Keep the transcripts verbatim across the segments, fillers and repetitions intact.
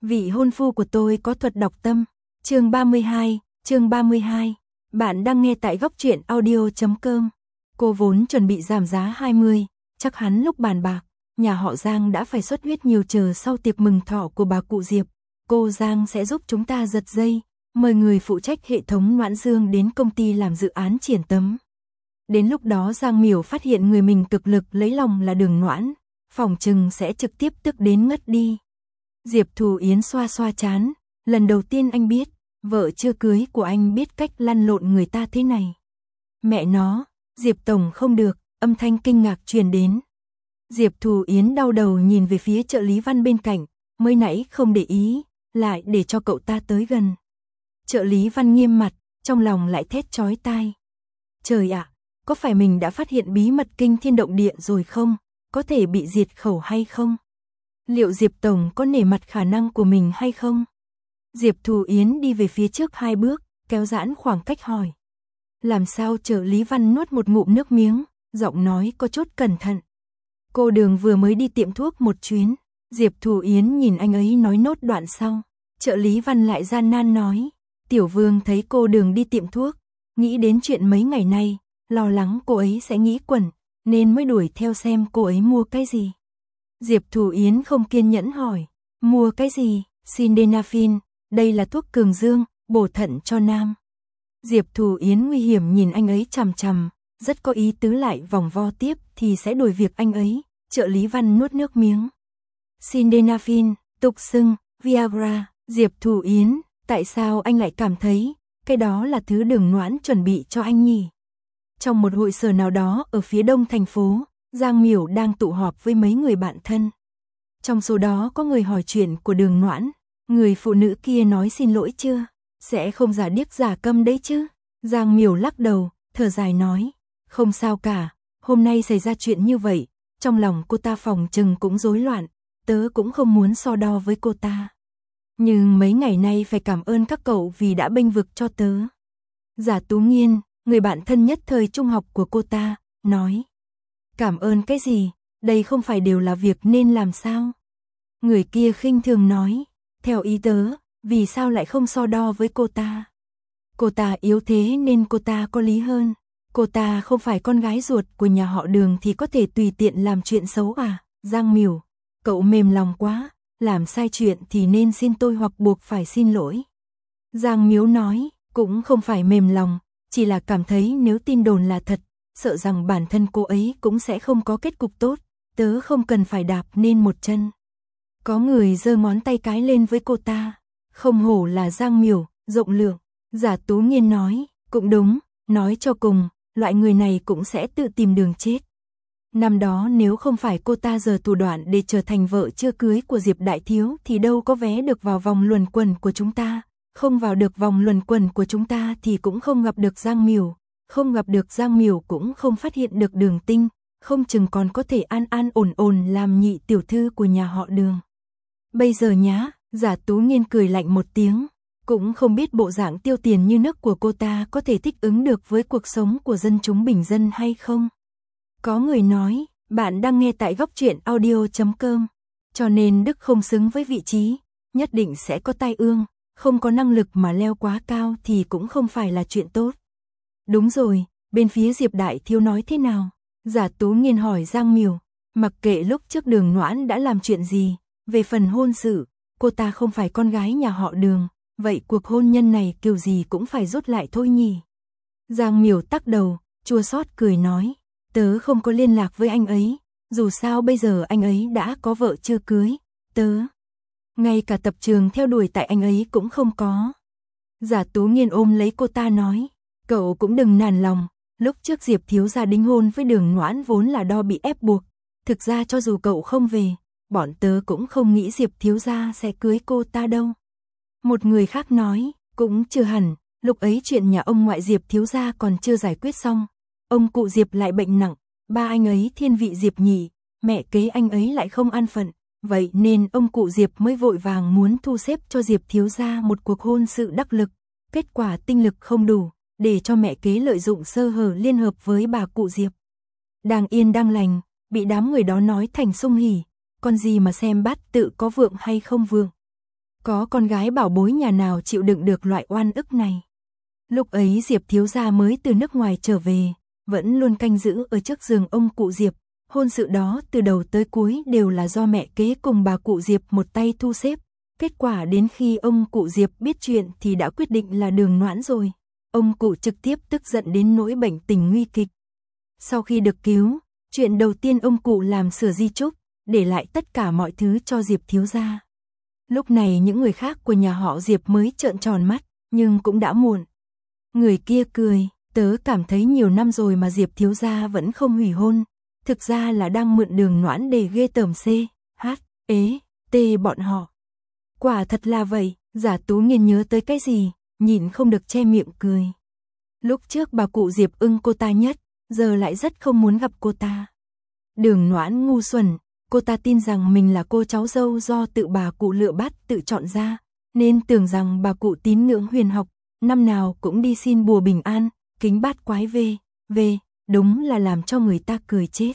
Vị hôn phu của tôi có thuật đọc tâm. Chương ba mươi hai, chương ba mươi hai. Bạn đang nghe tại góc truyện audio chấm com. Cô vốn chuẩn bị giảm giá hai mươi, chắc hắn lúc bàn bạc, nhà họ Giang đã phải xuất huyết nhiều chờ sau tiệc mừng thọ của bà cụ Diệp. Cô Giang sẽ giúp chúng ta giật dây, mời người phụ trách hệ thống Noãn Dương đến công ty làm dự án triển tấm. Đến lúc đó Giang Miểu phát hiện người mình cực lực lấy lòng là Đường Noãn, phỏng chừng sẽ trực tiếp tức đến ngất đi. Diệp Thù Yến xoa xoa chán, lần đầu tiên anh biết, vợ chưa cưới của anh biết cách lăn lộn người ta thế này. Mẹ nó, Diệp Tổng không được, âm thanh kinh ngạc truyền đến. Diệp Thù Yến đau đầu nhìn về phía trợ lý Văn bên cạnh, mới nãy không để ý, lại để cho cậu ta tới gần. Trợ lý Văn nghiêm mặt, trong lòng lại thét chói tai. Trời ạ, có phải mình đã phát hiện bí mật kinh thiên động địa rồi không? Có thể bị diệt khẩu hay không? Liệu Diệp Tổng có nể mặt khả năng của mình hay không? Diệp Thù Yến đi về phía trước hai bước, kéo giãn khoảng cách hỏi. Làm sao? Trợ lý Văn nuốt một ngụm nước miếng, giọng nói có chút cẩn thận. Cô Đường vừa mới đi tiệm thuốc một chuyến. Diệp Thù Yến nhìn anh ấy nói nốt đoạn sau. Trợ lý Văn lại gian nan nói. Tiểu Vương thấy cô Đường đi tiệm thuốc, nghĩ đến chuyện mấy ngày nay, lo lắng cô ấy sẽ nghĩ quẩn, nên mới đuổi theo xem cô ấy mua cái gì. Diệp Thù Yến không kiên nhẫn hỏi. Mua cái gì? Sildenafil, đây là thuốc cường dương, bổ thận cho nam. Diệp Thù Yến nguy hiểm nhìn anh ấy chằm chằm, rất có ý tứ lại vòng vo tiếp thì sẽ đổi việc anh ấy. Trợ lý Văn nuốt nước miếng. Sildenafil, tục xưng, Viagra. Diệp Thù Yến, tại sao anh lại cảm thấy cái đó là thứ Đường Noãn chuẩn bị cho anh nhỉ? Trong một hội sở nào đó ở phía đông thành phố, Giang Miểu đang tụ họp với mấy người bạn thân. Trong số đó có người hỏi chuyện của Đường Noãn. Người phụ nữ kia nói xin lỗi chưa? Sẽ không giả điếc giả câm đấy chứ? Giang Miểu lắc đầu, thở dài nói. Không sao cả, hôm nay xảy ra chuyện như vậy, trong lòng cô ta phòng chừng cũng rối loạn, tớ cũng không muốn so đo với cô ta. Nhưng mấy ngày nay phải cảm ơn các cậu vì đã bênh vực cho tớ. Giả Tú Nghiên, người bạn thân nhất thời trung học của cô ta, nói. Cảm ơn cái gì, đây không phải đều là việc nên làm sao? Người kia khinh thường nói, theo ý tớ, vì sao lại không so đo với cô ta? Cô ta yếu thế nên cô ta có lý hơn. Cô ta không phải con gái ruột của nhà họ Đường thì có thể tùy tiện làm chuyện xấu à? Giang Miểu, cậu mềm lòng quá, làm sai chuyện thì nên xin tôi hoặc buộc phải xin lỗi. Giang Miếu nói, cũng không phải mềm lòng, chỉ là cảm thấy nếu tin đồn là thật, sợ rằng bản thân cô ấy cũng sẽ không có kết cục tốt, tớ không cần phải đạp nên một chân. Có người giơ ngón tay cái lên với cô ta, không hổ là Giang Miểu, rộng lượng. Giả Tú Nghiên nói, cũng đúng, nói cho cùng, loại người này cũng sẽ tự tìm đường chết. Năm đó nếu không phải cô ta giở thủ đoạn để trở thành vợ chưa cưới của Diệp Đại Thiếu thì đâu có vé được vào vòng luẩn quẩn của chúng ta, không vào được vòng luẩn quẩn của chúng ta thì cũng không gặp được Giang Miểu, không gặp được Giang Miểu cũng không phát hiện được Đường Tinh, không chừng còn có thể an an ổn ổn làm nhị tiểu thư của nhà họ Đường. Bây giờ nhá, Giả Tú Nghiên cười lạnh một tiếng, cũng không biết bộ dạng tiêu tiền như nước của cô ta có thể thích ứng được với cuộc sống của dân chúng bình dân hay không. Có người nói, bạn đang nghe tại góc truyện audio chấm com, cho nên Đức không xứng với vị trí, nhất định sẽ có tai ương, không có năng lực mà leo quá cao thì cũng không phải là chuyện tốt. Đúng rồi, bên phía Diệp Đại Thiếu nói thế nào? Giả Tú Nghiên hỏi Giang Miểu, mặc kệ lúc trước Đường Noãn đã làm chuyện gì, về phần hôn sự, cô ta không phải con gái nhà họ Đường, vậy cuộc hôn nhân này kiểu gì cũng phải rút lại thôi nhỉ? Giang Miểu tắc đầu, chua xót cười nói, tớ không có liên lạc với anh ấy, dù sao bây giờ anh ấy đã có vợ chưa cưới, tớ ngay cả tập trường theo đuổi tại anh ấy cũng không có. Giả Tú Nghiên ôm lấy cô ta nói, cậu cũng đừng nản lòng, lúc trước Diệp Thiếu gia đính hôn với Đường Noãn vốn là do bị ép buộc, thực ra cho dù cậu không về, bọn tớ cũng không nghĩ Diệp Thiếu gia sẽ cưới cô ta đâu. Một người khác nói, cũng chưa hẳn, lúc ấy chuyện nhà ông ngoại Diệp Thiếu gia còn chưa giải quyết xong, ông cụ Diệp lại bệnh nặng, ba anh ấy thiên vị Diệp nhị, mẹ kế anh ấy lại không an phận, vậy nên ông cụ Diệp mới vội vàng muốn thu xếp cho Diệp Thiếu gia một cuộc hôn sự đắc lực, kết quả tinh lực không đủ, để cho mẹ kế lợi dụng sơ hở liên hợp với bà cụ Diệp. Đang yên đang lành, bị đám người đó nói thành sung hỉ, con gì mà xem bát tự có vượng hay không vượng. Có con gái bảo bối nhà nào chịu đựng được loại oan ức này. Lúc ấy Diệp thiếu gia mới từ nước ngoài trở về, vẫn luôn canh giữ ở trước giường ông cụ Diệp. Hôn sự đó từ đầu tới cuối đều là do mẹ kế cùng bà cụ Diệp một tay thu xếp. Kết quả đến khi ông cụ Diệp biết chuyện thì đã quyết định là Đường Noãn rồi. Ông cụ trực tiếp tức giận đến nỗi bệnh tình nguy kịch. Sau khi được cứu, chuyện đầu tiên ông cụ làm sửa di chúc, để lại tất cả mọi thứ cho Diệp thiếu gia. Lúc này những người khác của nhà họ Diệp mới trợn tròn mắt, nhưng cũng đã muộn. Người kia cười, tớ cảm thấy nhiều năm rồi mà Diệp thiếu gia vẫn không hủy hôn. Thực ra là đang mượn Đường Noãn để ghê tởm C, H, ế, T bọn họ. Quả thật là vậy, Giả Tú Nghiên nhớ tới cái gì, nhịn không được che miệng cười. Lúc trước bà cụ Diệp ưng cô ta nhất, giờ lại rất không muốn gặp cô ta. Đường Noãn ngu xuẩn, cô ta tin rằng mình là cô cháu dâu do tự bà cụ lựa bát tự chọn ra, nên tưởng rằng bà cụ tín ngưỡng huyền học, năm nào cũng đi xin bùa bình an, kính bát quái về, về, đúng là làm cho người ta cười chết.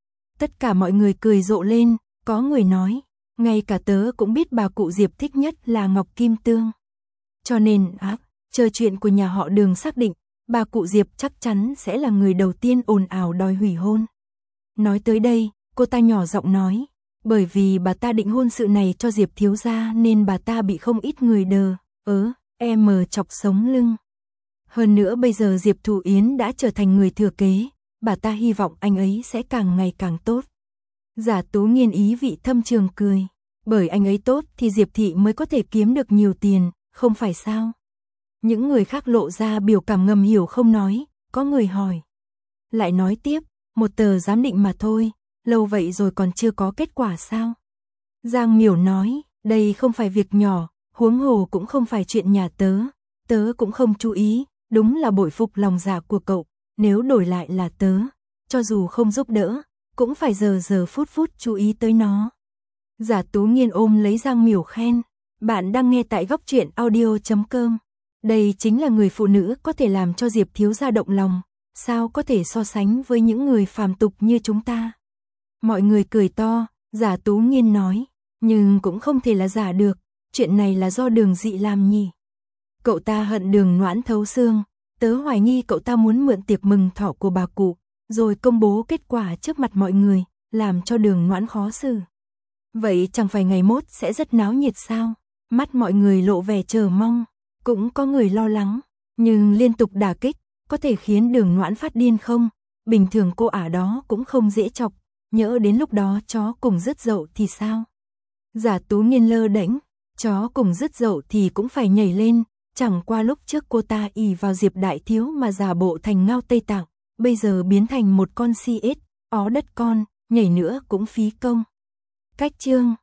Tất cả mọi người cười rộ lên, có người nói, ngay cả tớ cũng biết bà cụ Diệp thích nhất là Ngọc Kim Tương. Cho nên, ác, chờ chuyện của nhà họ Đường xác định, bà cụ Diệp chắc chắn sẽ là người đầu tiên ồn ào đòi hủy hôn. Nói tới đây, cô ta nhỏ giọng nói, bởi vì bà ta định hôn sự này cho Diệp thiếu gia nên bà ta bị không ít người đờ, ớ, em mờ chọc sống lưng. Hơn nữa bây giờ Diệp Thụ Yến đã trở thành người thừa kế, bà ta hy vọng anh ấy sẽ càng ngày càng tốt. Giả Tú Nghiên ý vị thâm trường cười, bởi anh ấy tốt thì Diệp thị mới có thể kiếm được nhiều tiền, không phải sao? Những người khác lộ ra biểu cảm ngầm hiểu không nói, có người hỏi. Lại nói tiếp, một tờ giám định mà thôi, lâu vậy rồi còn chưa có kết quả sao? Giang Miểu nói, đây không phải việc nhỏ, huống hồ cũng không phải chuyện nhà tớ, tớ cũng không chú ý, đúng là bội phục lòng dạ của cậu, nếu đổi lại là tớ, cho dù không giúp đỡ, cũng phải giờ giờ phút phút chú ý tới nó. Giả Tú Nghiên ôm lấy Giang Miểu khen, bạn đang nghe tại góc truyện audio chấm com. Đây chính là người phụ nữ có thể làm cho Diệp thiếu gia động lòng, sao có thể so sánh với những người phàm tục như chúng ta. Mọi người cười to, Giả Tú Nghiên nói, nhưng cũng không thể là giả được, chuyện này là do Đường Dị làm nhỉ. Cậu ta hận Đường Noãn thấu xương, tớ hoài nghi cậu ta muốn mượn tiệc mừng thọ của bà cụ, rồi công bố kết quả trước mặt mọi người, làm cho Đường Noãn khó xử. Vậy chẳng phải ngày mốt sẽ rất náo nhiệt sao? Mắt mọi người lộ vẻ chờ mong, cũng có người lo lắng, nhưng liên tục đả kích, có thể khiến Đường Noãn phát điên không? Bình thường cô ả đó cũng không dễ chọc, nhỡ đến lúc đó chó cùng rứt dậu thì sao? Giả Tú Nghiên lơ đễnh, chó cùng rứt dậu thì cũng phải nhảy lên, chẳng qua lúc trước cô ta ỷ vào Diệp đại thiếu mà giả bộ thành Ngao Tây Tạng, bây giờ biến thành một con si ếch, ó đất con, nhảy nữa cũng phí công. Cách chương